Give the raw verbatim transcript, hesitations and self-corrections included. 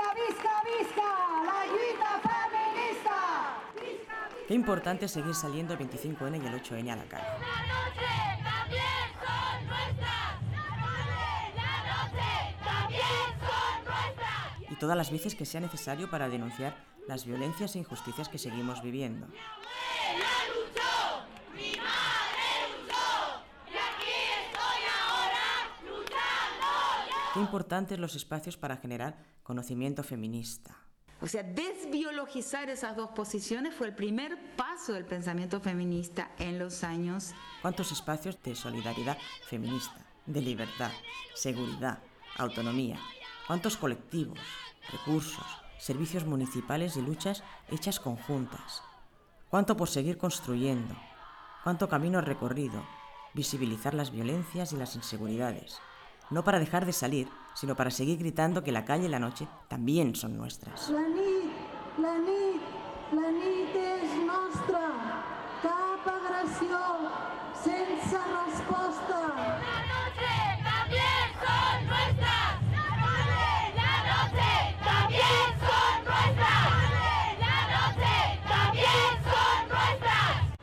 visca, visca, visca, la lluita feminista! Visca, visca. Qué importante es seguir saliendo el veinticinco ene y el ocho ene a la calle. La noche también son nuestras. La noche, la noche también son nuestras. Y todas las veces que sea necesario para denunciar las violencias e injusticias que seguimos viviendo. Mi abuela luchó, mi madre luchó, y aquí estoy ahora luchando. Qué importantes los espacios para generar conocimiento feminista. O sea, desbiologizar esas dos posiciones fue el primer paso del pensamiento feminista en los años. ¿Cuántos espacios de solidaridad feminista, de libertad, seguridad, autonomía? ¿Cuántos colectivos, recursos, servicios municipales y luchas hechas conjuntas? ¿Cuánto por seguir construyendo? ¿Cuánto camino recorrido? Visibilizar las violencias y las inseguridades. No para dejar de salir, sino para seguir gritando que la calle y la noche también son nuestras. La nit, la nit, la nit és nostra. Cap agressió sense resposta.